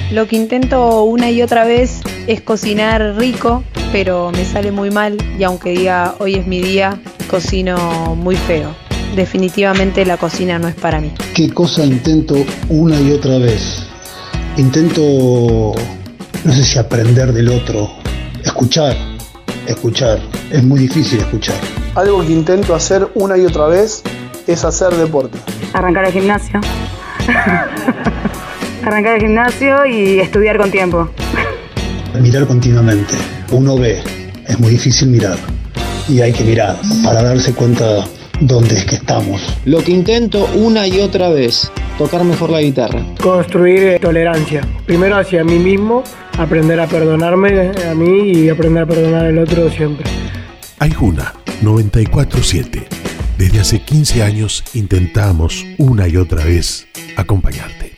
Lo que intento una y otra vez es cocinar rico, pero me sale muy mal y aunque diga hoy es mi día, cocino muy feo. Definitivamente la cocina no es para mí. ¿Qué cosa intento una y otra vez? Intento, no sé si aprender del otro, escuchar. Es muy difícil escuchar. Algo que intento hacer una y otra vez es hacer deporte. Arrancar el gimnasio. Arrancar el gimnasio y estudiar con tiempo. Mirar continuamente. Uno ve, es muy difícil mirar. Y hay que mirar para darse cuenta dónde es que estamos. Lo que intento una y otra vez, tocar mejor la guitarra. Construir tolerancia. Primero hacia mí mismo, aprender a perdonarme a mí y aprender a perdonar al otro siempre. Aijuna 94.7. Desde hace 15 años intentamos una y otra vez acompañarte.